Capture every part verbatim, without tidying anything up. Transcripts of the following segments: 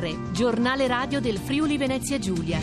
R, giornale radio del Friuli Venezia Giulia.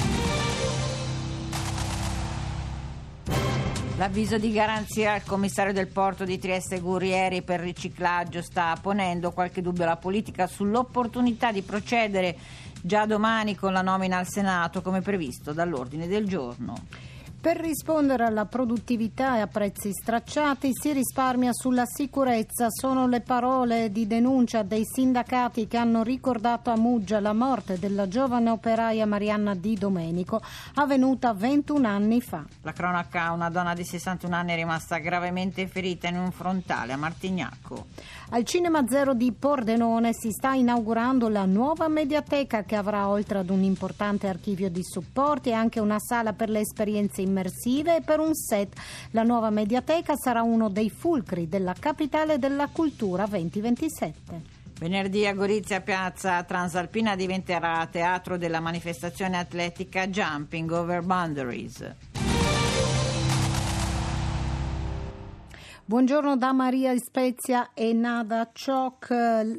L'avviso di garanzia al commissario del porto di Trieste Gurrieri per riciclaggio sta ponendo qualche dubbio alla politica sull'opportunità di procedere già domani con la nomina al Senato come previsto dall'ordine del giorno. Per rispondere alla produttività e a prezzi stracciati si risparmia sulla sicurezza, sono le parole di denuncia dei sindacati che hanno ricordato a Muggia la morte della giovane operaia Marianna Di Domenico, avvenuta ventuno anni fa. La cronaca: una donna di sessantuno anni è rimasta gravemente ferita in un frontale a Martignacco. Al Cinema Zero di Pordenone si sta inaugurando la nuova mediateca che avrà, oltre ad un importante archivio di supporti, anche una sala per le esperienze immersive e per un set. La nuova mediateca sarà uno dei fulcri della capitale della cultura duemilaventisette. Venerdì a Gorizia Piazza Transalpina diventerà teatro della manifestazione atletica Jumping Over Boundaries. Buongiorno da Maria Spezia e Nada Ciocc.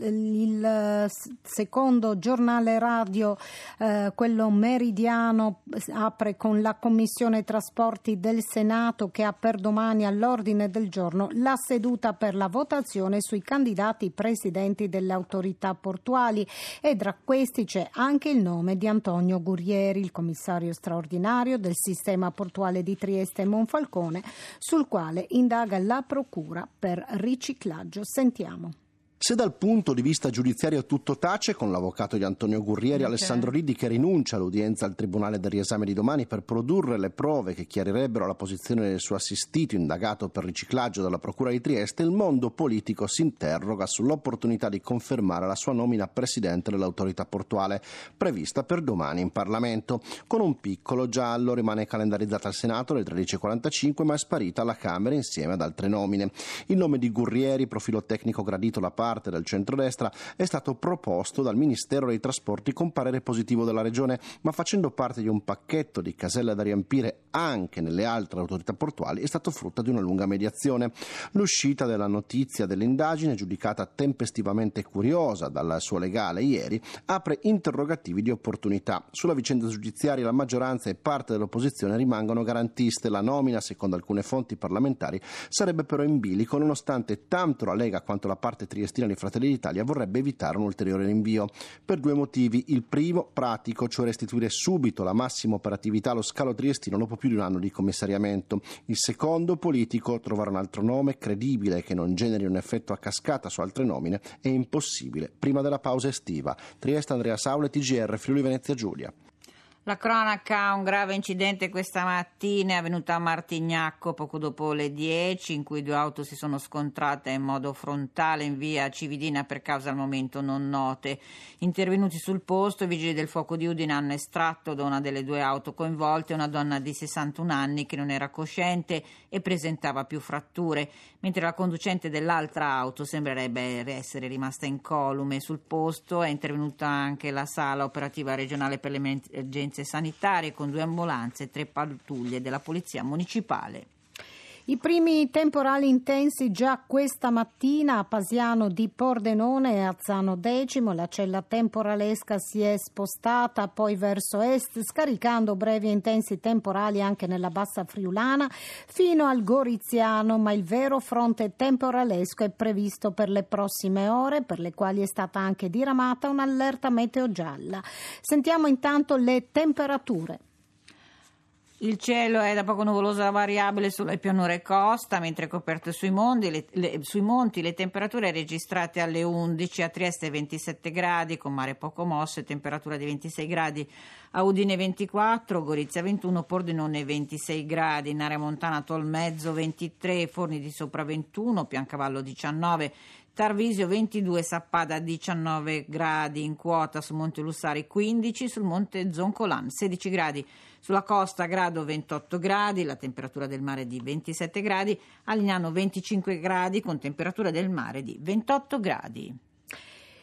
Il secondo giornale radio, eh, quello meridiano, apre con la Commissione Trasporti del Senato che ha per domani all'ordine del giorno la seduta per la votazione sui candidati presidenti delle autorità portuali, e tra questi c'è anche il nome di Antonio Gurrieri, il commissario straordinario del sistema portuale di Trieste e Monfalcone, sul quale indaga la Procura per riciclaggio. Sentiamo. Se dal punto di vista giudiziario tutto tace, con l'avvocato di Antonio Gurrieri, okay, Alessandro Riddi, che rinuncia all'udienza al Tribunale del riesame di domani per produrre le prove che chiarirebbero la posizione del suo assistito indagato per riciclaggio dalla Procura di Trieste, il mondo politico si interroga sull'opportunità di confermare la sua nomina a presidente dell'autorità portuale, prevista per domani in Parlamento. Con un piccolo giallo rimane calendarizzata al Senato alle tredici e quarantacinque, ma è sparita alla Camera insieme ad altre nomine. Il nome di Gurrieri, profilo tecnico gradito da parte del centrodestra, è stato proposto dal Ministero dei Trasporti con parere positivo della Regione, ma facendo parte di un pacchetto di caselle da riempire anche nelle altre autorità portuali, è stato frutto di una lunga mediazione. L'uscita della notizia dell'indagine, giudicata tempestivamente curiosa dal suo legale ieri, apre interrogativi di opportunità. Sulla vicenda giudiziaria la maggioranza e parte dell'opposizione rimangono garantiste. La nomina, secondo alcune fonti parlamentari, sarebbe però in bilico, nonostante tanto la Lega quanto la parte triestina di Fratelli d'Italia vorrebbe evitare un ulteriore rinvio, per due motivi. Il primo, pratico, cioè restituire subito la massima operatività allo scalo triestino dopo più di un anno di commissariamento. Il secondo, politico, trovare un altro nome credibile che non generi un effetto a cascata su altre nomine è impossibile prima della pausa estiva. Trieste, Andrea Saule, T G R, Friuli Venezia Giulia. La cronaca: un grave incidente questa mattina è avvenuto a Martignacco poco dopo le dieci, in cui due auto si sono scontrate in modo frontale in via Cividina per cause al momento non note. Intervenuti sul posto, i vigili del fuoco di Udine hanno estratto da una delle due auto coinvolte una donna di sessantuno anni che non era cosciente e presentava più fratture, mentre la conducente dell'altra auto sembrerebbe essere rimasta incolume. Sul posto è intervenuta anche la sala operativa regionale per le emergenze sanitarie con due ambulanze e tre pattuglie della polizia municipale. I primi temporali intensi già questa mattina a Pasiano di Pordenone e a Zano Decimo. La cella temporalesca si è spostata poi verso est, scaricando brevi e intensi temporali anche nella bassa friulana fino al Goriziano, ma il vero fronte temporalesco è previsto per le prossime ore, per le quali è stata anche diramata un'allerta meteo gialla. Sentiamo intanto le temperature. Il cielo è da poco nuvoloso a variabile sulle pianure costa, mentre coperto sui monti, le, le, sui monti le temperature registrate alle undici, a Trieste ventisette gradi con mare poco mosso e temperatura di ventisei gradi, a Udine ventiquattro, Gorizia ventuno, Pordenone ventisei gradi, in area montana Tolmezzo ventitré, Forni di Sopra ventuno, Piancavallo diciannove, Tarvisio ventidue, Sappada diciannove gradi, in quota sul Monte Lussari quindici, sul Monte Zoncolan sedici gradi, sulla costa Grado ventotto gradi, la temperatura del mare di ventisette gradi, a Lignano venticinque gradi con temperatura del mare di ventotto gradi.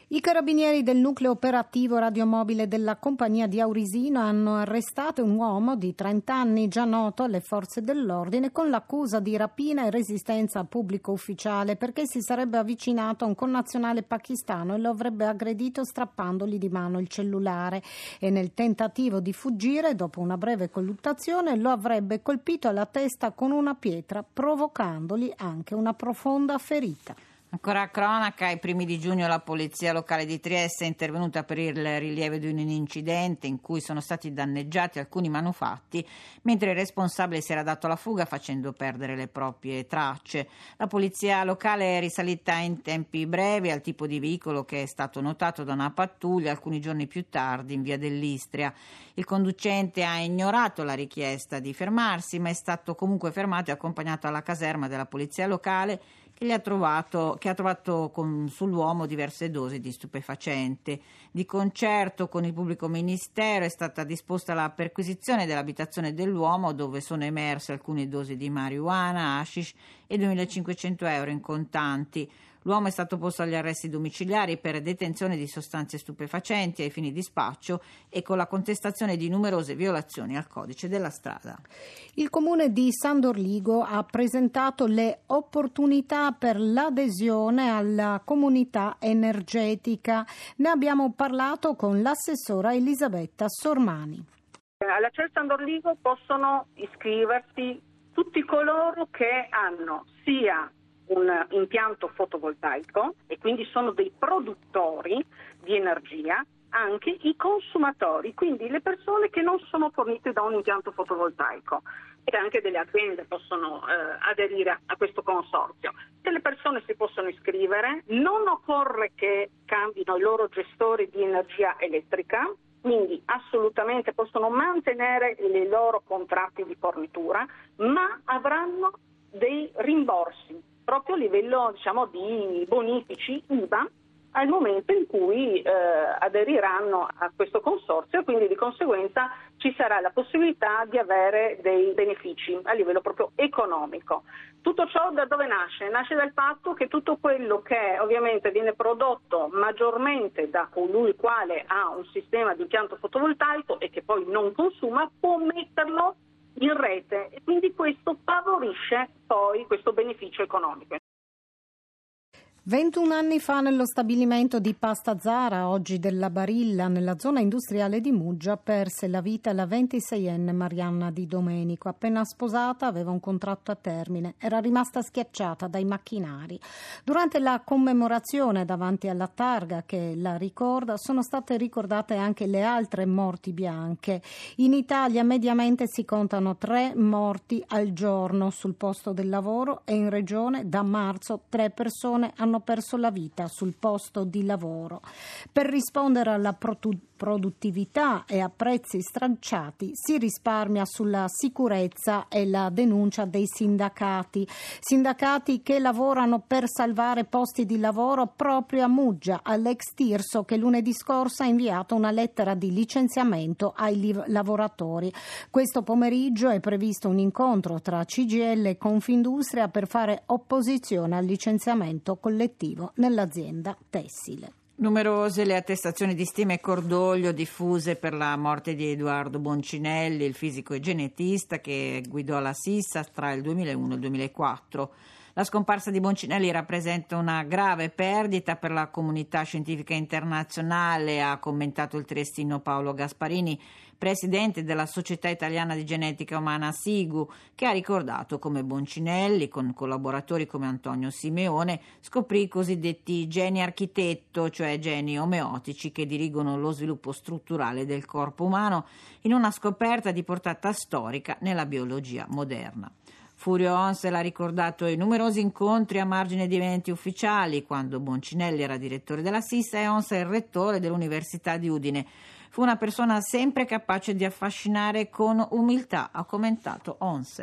I carabinieri del nucleo operativo radiomobile della compagnia di Aurisino hanno arrestato un uomo di trenta anni già noto alle forze dell'ordine con l'accusa di rapina e resistenza a pubblico ufficiale perché si sarebbe avvicinato a un connazionale pakistano e lo avrebbe aggredito strappandogli di mano il cellulare e nel tentativo di fuggire, dopo una breve colluttazione, lo avrebbe colpito alla testa con una pietra provocandogli anche una profonda ferita. Ancora a cronaca, ai primi di giugno la polizia locale di Trieste è intervenuta per il rilievo di un incidente in cui sono stati danneggiati alcuni manufatti, mentre il responsabile si era dato alla fuga facendo perdere le proprie tracce. La polizia locale è risalita in tempi brevi al tipo di veicolo che è stato notato da una pattuglia alcuni giorni più tardi in via dell'Istria. Il conducente ha ignorato la richiesta di fermarsi, ma è stato comunque fermato e accompagnato alla caserma della polizia locale che, gli ha trovato, che ha trovato con, sull'uomo diverse dosi di stupefacente. Di concerto con il pubblico ministero è stata disposta la perquisizione dell'abitazione dell'uomo, dove sono emerse alcune dosi di marijuana, hashish e duemilacinquecento euro in contanti. L'uomo è stato posto agli arresti domiciliari per detenzione di sostanze stupefacenti ai fini di spaccio e con la contestazione di numerose violazioni al codice della strada. Il comune di San Dorligo ha presentato le opportunità per l'adesione alla comunità energetica. Ne abbiamo parlato con l'assessora Elisabetta Sormani. Alla C E R San Dorligo possono iscriversi tutti coloro che hanno sia un impianto fotovoltaico e quindi sono dei produttori di energia, anche i consumatori, quindi le persone che non sono fornite da un impianto fotovoltaico, e anche delle aziende possono eh, aderire a questo consorzio. Se le persone si possono iscrivere, non occorre che cambino i loro gestori di energia elettrica, quindi assolutamente possono mantenere i loro contratti di fornitura, ma avranno dei rimborsi proprio a livello, diciamo, di bonifici I V A al momento in cui eh, aderiranno a questo consorzio, quindi di conseguenza ci sarà la possibilità di avere dei benefici a livello proprio economico. Tutto ciò da dove nasce? Nasce dal fatto che tutto quello che ovviamente viene prodotto maggiormente da colui il quale ha un sistema di impianto fotovoltaico e che poi non consuma può metterlo in rete e quindi questo favorisce poi questo beneficio economico. ventuno anni fa nello stabilimento di Pasta Zara, oggi della Barilla, nella zona industriale di Muggia, perse la vita la ventiseienne Marianna Di Domenico. Appena sposata aveva un contratto a termine, era rimasta schiacciata dai macchinari. Durante la commemorazione davanti alla targa che la ricorda sono state ricordate anche le altre morti bianche. In Italia mediamente si contano tre morti al giorno sul posto del lavoro e in regione da marzo tre persone hanno perso la vita sul posto di lavoro. Per rispondere alla produ- produttività e a prezzi stracciati si risparmia sulla sicurezza e la denuncia dei sindacati. Sindacati che lavorano per salvare posti di lavoro proprio a Muggia, all'ex Tirso, che lunedì scorso ha inviato una lettera di licenziamento ai li- lavoratori. Questo pomeriggio è previsto un incontro tra C G I L e Confindustria per fare opposizione al licenziamento collettivo nell'azienda tessile. Numerose le attestazioni di stima e cordoglio diffuse per la morte di Edoardo Boncinelli, il fisico e genetista che guidò la Sissa tra il duemilauno e il duemilaquattro. La scomparsa di Boncinelli rappresenta una grave perdita per la comunità scientifica internazionale, ha commentato il triestino Paolo Gasparini, presidente della Società Italiana di Genetica Umana SIGU, che ha ricordato come Boncinelli, con collaboratori come Antonio Simeone, scoprì i cosiddetti geni architetto, cioè geni omeotici che dirigono lo sviluppo strutturale del corpo umano, in una scoperta di portata storica nella biologia moderna. Furio Onsel ha ricordato i numerosi incontri a margine di eventi ufficiali quando Boncinelli era direttore della Sissa e Onsel rettore dell'Università di Udine. Fu una persona sempre capace di affascinare con umiltà, ha commentato Onsel.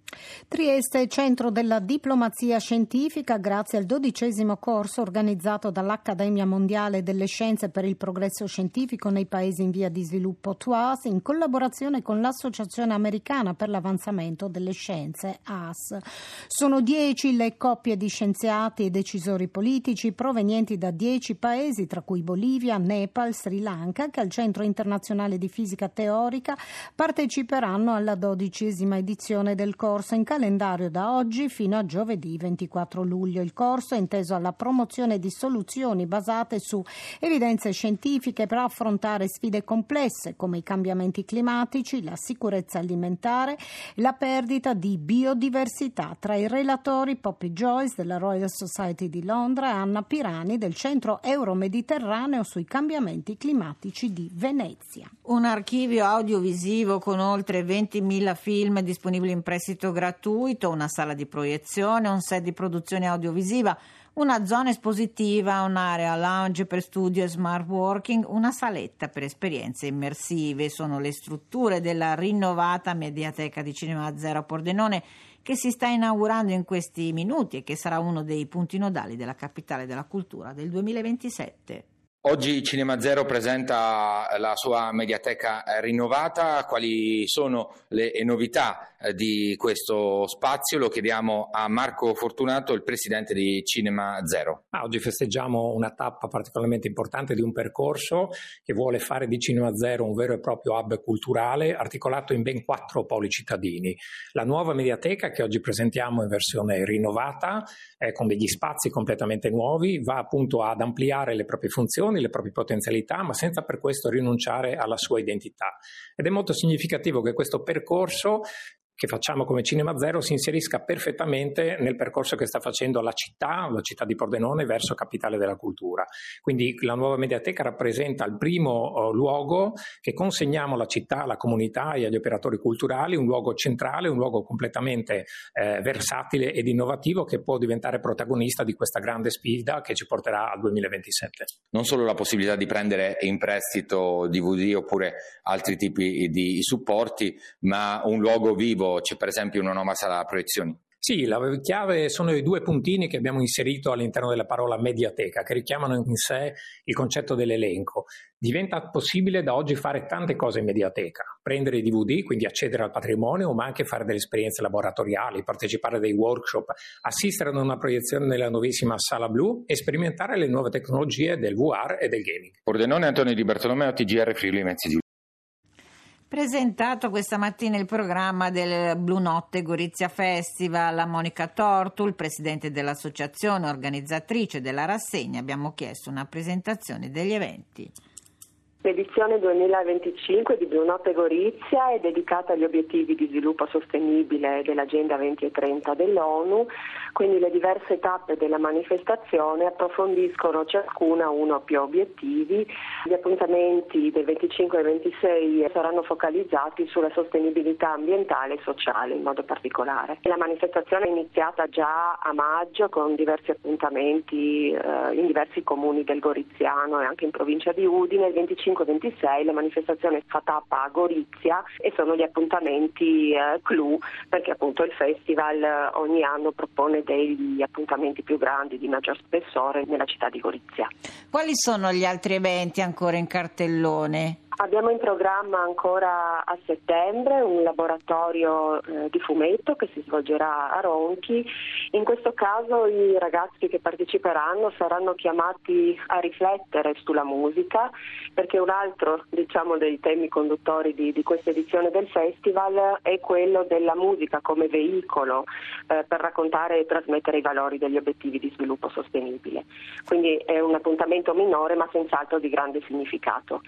Trieste è centro della diplomazia scientifica grazie al dodicesimo corso organizzato dall'Accademia Mondiale delle Scienze per il Progresso Scientifico nei Paesi in via di sviluppo T U A S in collaborazione con l'Associazione Americana per l'Avanzamento delle Scienze A S. Sono dieci le coppie di scienziati e decisori politici provenienti da dieci paesi, tra cui Bolivia, Nepal, Sri Lanka, che al Centro Internazionale di Fisica Teorica parteciperanno alla dodicesima edizione del corso in calendario da oggi fino a giovedì ventiquattro luglio. Il corso è inteso alla promozione di soluzioni basate su evidenze scientifiche per affrontare sfide complesse come i cambiamenti climatici, la sicurezza alimentare e la perdita di biodiversità. Tra i relatori Poppy Joyce della Royal Society di Londra e Anna Pirani del Centro Euromediterraneo sui cambiamenti climatici di Venezia. Un archivio audiovisivo con oltre ventimila film disponibili in prestito gratuito, una sala di proiezione, un set di produzione audiovisiva, una zona espositiva, un'area lounge per studio e smart working, una saletta per esperienze immersive. Sono le strutture della rinnovata Mediateca di Cinema Zero a Pordenone che si sta inaugurando in questi minuti e che sarà uno dei punti nodali della capitale della cultura del duemilaventisette. Oggi Cinema Zero presenta la sua mediateca rinnovata. Quali sono le novità di questo spazio? Lo chiediamo a Marco Fortunato, il presidente di Cinema Zero. Ah, oggi festeggiamo una tappa particolarmente importante di un percorso che vuole fare di Cinema Zero un vero e proprio hub culturale articolato in ben quattro poli cittadini. La nuova mediateca che oggi presentiamo in versione rinnovata, eh, con degli spazi completamente nuovi, va appunto ad ampliare le proprie funzioni, le proprie potenzialità, ma senza per questo rinunciare alla sua identità. Ed è molto significativo che questo percorso che facciamo come Cinema Zero si inserisca perfettamente nel percorso che sta facendo la città, la città di Pordenone verso capitale della cultura. Quindi la nuova mediateca rappresenta il primo uh, luogo che consegniamo alla città, alla comunità e agli operatori culturali, un luogo centrale, un luogo completamente eh, versatile ed innovativo che può diventare protagonista di questa grande sfida che ci porterà al duemilaventisette. Non solo la possibilità di prendere in prestito D V D oppure altri tipi di supporti, ma un luogo vivo. C'è per esempio una nuova sala proiezioni? Sì, la chiave sono i due puntini che abbiamo inserito all'interno della parola mediateca, che richiamano in sé il concetto dell'elenco. Diventa possibile da oggi fare tante cose in mediateca, prendere i D V D, quindi accedere al patrimonio, ma anche fare delle esperienze laboratoriali, partecipare a dei workshop, assistere ad una proiezione nella nuovissima Sala Blu e sperimentare le nuove tecnologie del V R e del gaming. Pordenone, Antonio Di Bartolomeo, T G R Friuli Venezia Giulia. Presentato questa mattina il programma del Blu Notte Gorizia Festival a Monica Tortul, presidente dell'associazione organizzatrice della rassegna. Abbiamo chiesto una presentazione degli eventi. L'edizione duemilaventicinque di Blu Notte Gorizia è dedicata agli obiettivi di sviluppo sostenibile dell'Agenda venti e trenta dell'ONU, quindi le diverse tappe della manifestazione approfondiscono ciascuna uno o più obiettivi. Gli appuntamenti del venticinque e ventisei saranno focalizzati sulla sostenibilità ambientale e sociale in modo particolare. La manifestazione è iniziata già a maggio con diversi appuntamenti eh, in diversi comuni del Goriziano e anche in provincia di Udine. Il venticinque ventisei la manifestazione fa tappa a Gorizia e sono gli appuntamenti eh, clou, perché appunto il festival eh, ogni anno propone degli appuntamenti più grandi, di maggior spessore nella città di Gorizia. Quali sono gli altri eventi ancora in cartellone? Abbiamo in programma ancora a settembre un laboratorio eh, di fumetto che si svolgerà a Ronchi. In questo caso i ragazzi che parteciperanno saranno chiamati a riflettere sulla musica, perché un altro, diciamo, dei temi conduttori di, di questa edizione del festival è quello della musica come veicolo eh, per raccontare e trasmettere i valori degli obiettivi di sviluppo sostenibile. Quindi è un appuntamento minore ma senz'altro di grande significato.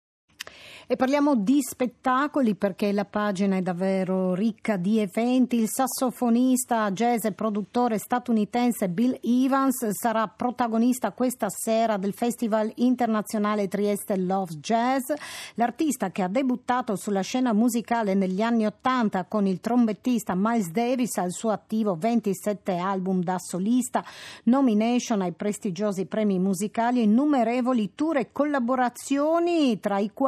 E parliamo di spettacoli perché la pagina è davvero ricca di eventi. Il sassofonista, jazz e produttore statunitense Bill Evans sarà protagonista questa sera del Festival Internazionale Trieste Loves Jazz. L'artista, che ha debuttato sulla scena musicale negli anni Ottanta con il trombettista Miles Davis, ha al suo attivo ventisette album da solista, nomination ai prestigiosi premi musicali e innumerevoli tour e collaborazioni, tra i quali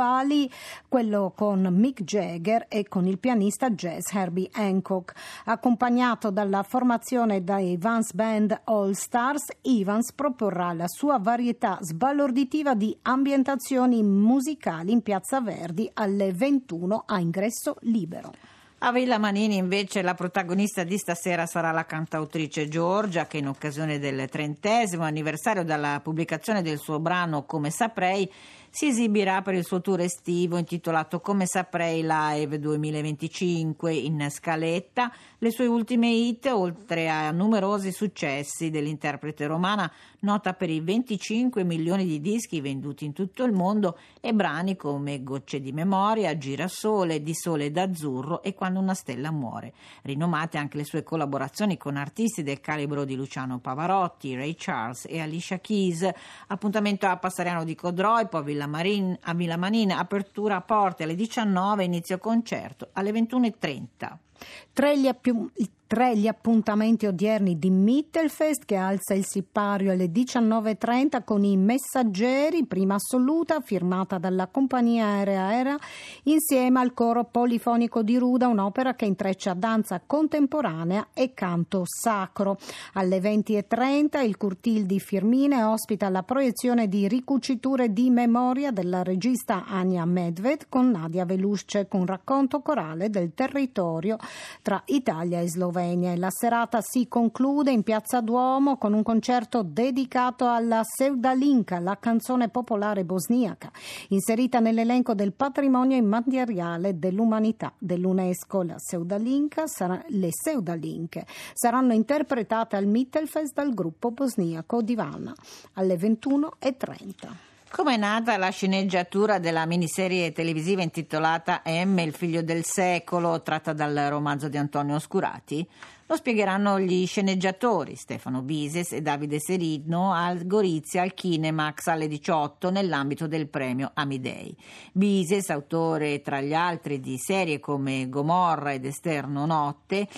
Party, quello con Mick Jagger e con il pianista jazz Herbie Hancock. Accompagnato dalla formazione dai Vance Band All Stars, Evans proporrà la sua varietà sbalorditiva di ambientazioni musicali in Piazza Verdi alle ventuno a ingresso libero. A Villa Manini invece la protagonista di stasera sarà la cantautrice Giorgia, che in occasione del trentesimo anniversario dalla pubblicazione del suo brano Come Saprei si esibirà per il suo tour estivo intitolato Come Saprei Live duemilaventicinque. In scaletta le sue ultime hit, oltre a numerosi successi dell'interprete romana, nota per i venticinque milioni di dischi venduti in tutto il mondo, e brani come Gocce di memoria, Girasole, Di sole d'azzurro e Quando una stella muore. Rinomate anche le sue collaborazioni con artisti del calibro di Luciano Pavarotti, Ray Charles e Alicia Keys. Appuntamento a Passariano di Codroy, poi a Villa Marin, a Villa Manina, apertura a porte alle diciannove, inizio concerto alle ventuno e trenta. Tra gli, appi- tra gli appuntamenti odierni di Mittelfest, che alza il sipario alle diciannove e trenta con I Messaggeri, prima assoluta firmata dalla compagnia aerea Aera insieme al coro polifonico di Ruda, un'opera che intreccia danza contemporanea e canto sacro. Alle venti e trenta il Curtil di Firmine ospita la proiezione di Ricuciture di memoria della regista Anja Medved con Nadia Velusce, con racconto corale del territorio tra Italia e Slovenia. E la serata si conclude in Piazza Duomo con un concerto dedicato alla Seudalinka, la canzone popolare bosniaca, inserita nell'elenco del patrimonio immateriale dell'umanità dell'UNESCO. La Seudalinka sarà, le Seudalinke saranno interpretate al Mittelfest dal gruppo bosniaco Divana alle ventuno e trenta. Come è nata la sceneggiatura della miniserie televisiva intitolata M, il figlio del secolo, tratta dal romanzo di Antonio Oscurati? Lo spiegheranno gli sceneggiatori Stefano Bises e Davide Serino al Gorizia al Kinemax alle diciotto nell'ambito del premio Amidei. Bises, autore tra gli altri di serie come Gomorra ed Esterno Notte,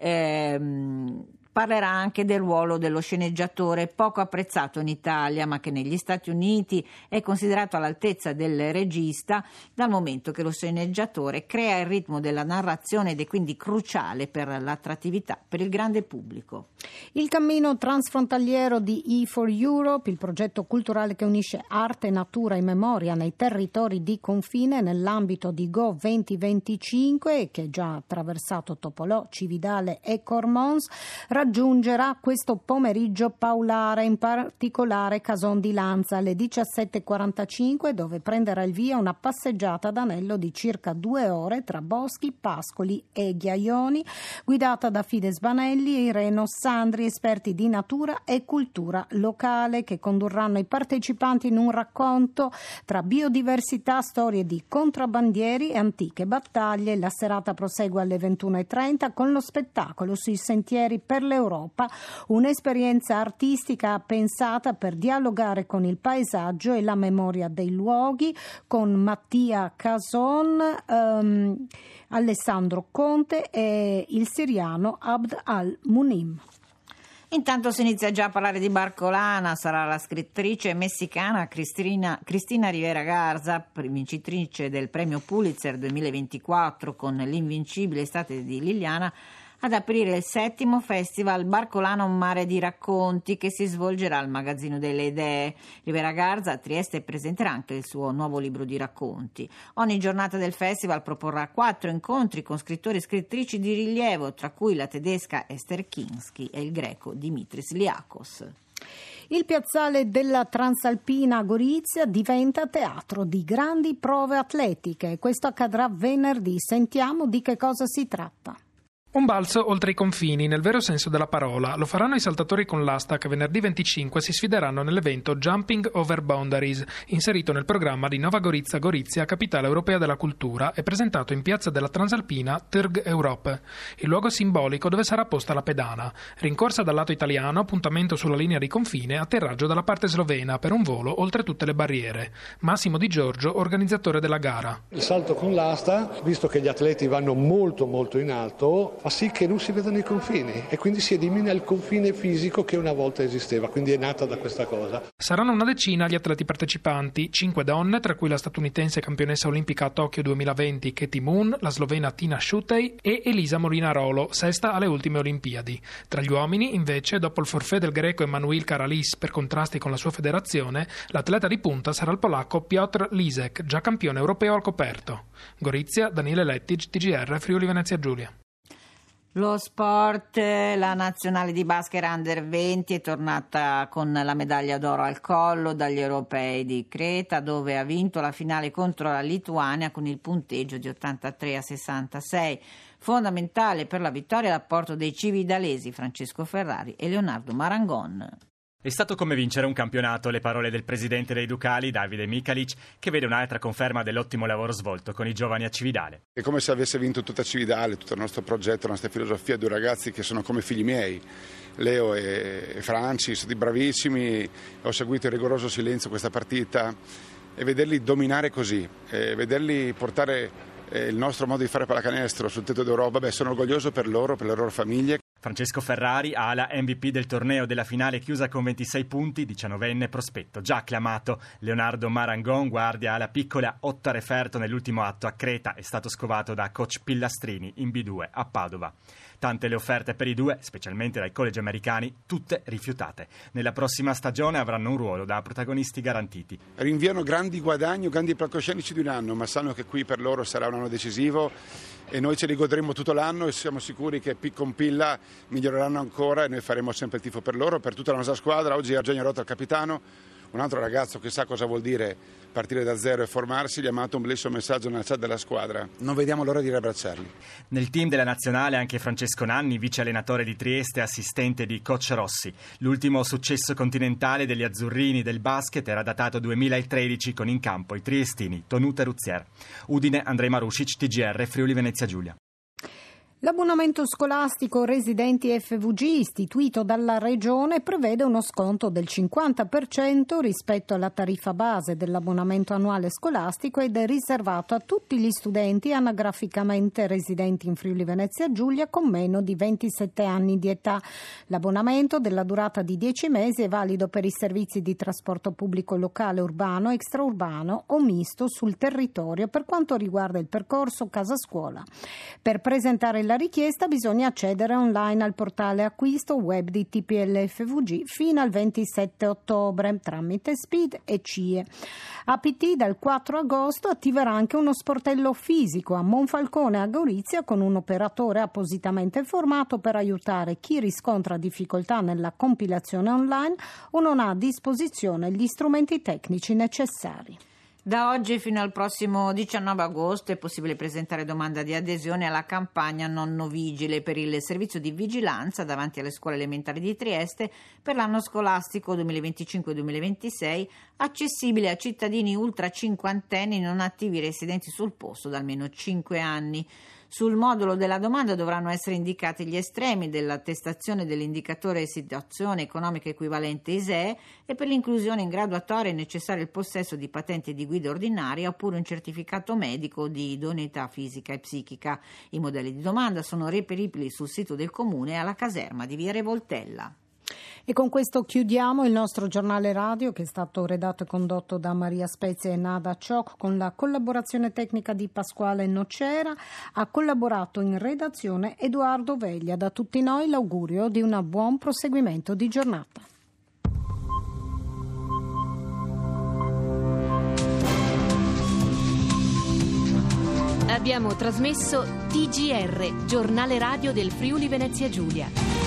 ehm, parlerà anche del ruolo dello sceneggiatore, poco apprezzato in Italia, ma che negli Stati Uniti è considerato all'altezza del regista, dal momento che lo sceneggiatore crea il ritmo della narrazione ed è quindi cruciale per l'attrattività per il grande pubblico. Il cammino transfrontaliero di E for Europe, il progetto culturale che unisce arte, natura e memoria nei territori di confine nell'ambito di Go duemilaventicinque, che è già attraversato Topolò, Cividale e Cormons, raggiungerà questo pomeriggio Paulare, in particolare Cason di Lanza, alle diciassette e quarantacinque, dove prenderà il via una passeggiata d'anello di circa due ore tra boschi, pascoli e ghiaioni, guidata da Fide Sbanelli e Irene Sandri, esperti di natura e cultura locale, che condurranno i partecipanti in un racconto tra biodiversità, storie di contrabbandieri e antiche battaglie. La serata prosegue alle ventuno e trenta con lo spettacolo Sui sentieri per l'Europa, un'esperienza artistica pensata per dialogare con il paesaggio e la memoria dei luoghi, con Mattia Cason, ehm, Alessandro Conte e il siriano Abd al-Munim. Intanto si inizia già a parlare di Barcolana. Sarà la scrittrice messicana Cristina, Cristina Rivera Garza, vincitrice del premio Pulitzer duemilaventiquattro con L'invincibile estate di Liliana, ad aprire il settimo festival Barcolana un mare di racconti, che si svolgerà al Magazzino delle Idee. Rivera Garza a Trieste presenterà anche il suo nuovo libro di racconti. Ogni giornata del festival proporrà quattro incontri con scrittori e scrittrici di rilievo, tra cui la tedesca Esther Kinski e il greco Dimitris Liakos. Il piazzale della Transalpina a Gorizia diventa teatro di grandi prove atletiche. Questo accadrà venerdì. Sentiamo di che cosa si tratta. Un balzo oltre i confini, nel vero senso della parola. Lo faranno i saltatori con l'asta, che venerdì venticinque si sfideranno nell'evento Jumping Over Boundaries, inserito nel programma di Nova Gorica Gorizia, capitale europea della cultura, e presentato in piazza della Transalpina Trg Europe, il luogo simbolico dove sarà posta la pedana. Rincorsa dal lato italiano, appuntamento sulla linea di confine, atterraggio dalla parte slovena per un volo oltre tutte le barriere. Massimo Di Giorgio, organizzatore della gara. Il salto con l'asta, visto che gli atleti vanno molto molto in alto, fa sì che non si vedano i confini e quindi si elimina il confine fisico che una volta esisteva, quindi è nata da questa cosa. Saranno una decina gli atleti partecipanti, cinque donne, tra cui la statunitense campionessa olimpica a Tokyo duemilaventi Katie Moon, la slovena Tina Schuttey e Elisa Molinarolo, sesta alle ultime Olimpiadi. Tra gli uomini, invece, dopo il forfait del greco Emanuil Karalis per contrasti con la sua federazione, l'atleta di punta sarà il polacco Piotr Lisek, già campione europeo al coperto. Gorizia, Daniele Lettig, T G R, Friuli Venezia Giulia. Lo sport, la nazionale di basket under venti è tornata con la medaglia d'oro al collo dagli europei di Creta, dove ha vinto la finale contro la Lituania con il punteggio di ottantatré a sessantasei. Fondamentale per la vittoria l'apporto dei cividalesi Francesco Ferrari e Leonardo Marangon. È stato come vincere un campionato, le parole del presidente dei Ducali, Davide Mikalic, che vede un'altra conferma dell'ottimo lavoro svolto con i giovani a Cividale. È come se avesse vinto tutta Cividale, tutto il nostro progetto, la nostra filosofia, due ragazzi che sono come figli miei, Leo e Franci, sono stati bravissimi, ho seguito in rigoroso silenzio questa partita e vederli dominare così, e vederli portare il nostro modo di fare pallacanestro sul tetto d'Europa, beh, sono orgoglioso per loro, per le loro famiglie. Francesco Ferrari, ala M V P del torneo della finale chiusa con ventisei punti, diciannovenne prospetto già acclamato. Leonardo Marangon, guardia ala piccola, otto a referto nell'ultimo atto a Creta, è stato scovato da coach Pillastrini in B due a Padova. Tante le offerte per i due, specialmente dai college americani, tutte rifiutate. Nella prossima stagione avranno un ruolo da protagonisti garantiti. Rinviano grandi guadagni, grandi palcoscenici di un anno, ma sanno che qui per loro sarà un anno decisivo e noi ce li godremo tutto l'anno e siamo sicuri che con Pilla miglioreranno ancora e noi faremo sempre il tifo per loro, per tutta la nostra squadra. Oggi Eugenio Rota, il capitano, un altro ragazzo che sa cosa vuol dire partire da zero e formarsi, gli ha mandato un bellissimo messaggio nella chat della squadra. Non vediamo l'ora di riabbracciarli. Nel team della nazionale anche Francesco Nanni, vice allenatore di Trieste e assistente di coach Rossi. L'ultimo successo continentale degli azzurrini del basket era datato duemilatredici con in campo i triestini Tonuta e Ruzier. Udine, Andrei Marušić, T G R, Friuli Venezia Giulia. L'abbonamento scolastico residenti F V G istituito dalla Regione prevede uno sconto del cinquanta per cento rispetto alla tariffa base dell'abbonamento annuale scolastico ed è riservato a tutti gli studenti anagraficamente residenti in Friuli Venezia Giulia con meno di ventisette anni di età. L'abbonamento della durata di dieci mesi è valido per i servizi di trasporto pubblico locale, urbano, extraurbano o misto sul territorio per quanto riguarda il percorso casa-scuola. Per presentare la richiesta bisogna accedere online al portale acquisto web di T P L F V G fino al ventisette ottobre tramite S P I D e C I E. A P T dal quattro agosto attiverà anche uno sportello fisico a Monfalcone a Gorizia con un operatore appositamente formato per aiutare chi riscontra difficoltà nella compilazione online o non ha a disposizione gli strumenti tecnici necessari. Da oggi fino al prossimo diciannove agosto è possibile presentare domanda di adesione alla campagna Nonno Vigile per il servizio di vigilanza davanti alle scuole elementari di Trieste per l'anno scolastico duemilaventicinque duemilaventisei, accessibile a cittadini ultra cinquantenni non attivi residenti sul posto da almeno cinque anni. Sul modulo della domanda dovranno essere indicati gli estremi dell'attestazione dell'indicatore situazione economica equivalente I S E E e per l'inclusione in graduatoria è necessario il possesso di patente di guida ordinaria oppure un certificato medico di idoneità fisica e psichica. I modelli di domanda sono reperibili sul sito del Comune alla caserma di Via Revoltella. E con questo chiudiamo il nostro giornale radio che è stato redatto e condotto da Maria Spezia e Nada Ciocco con la collaborazione tecnica di Pasquale Nocera. Ha collaborato in redazione Edoardo Veglia. Da tutti noi l'augurio di un buon proseguimento di giornata. Abbiamo trasmesso T G R, giornale radio del Friuli Venezia Giulia.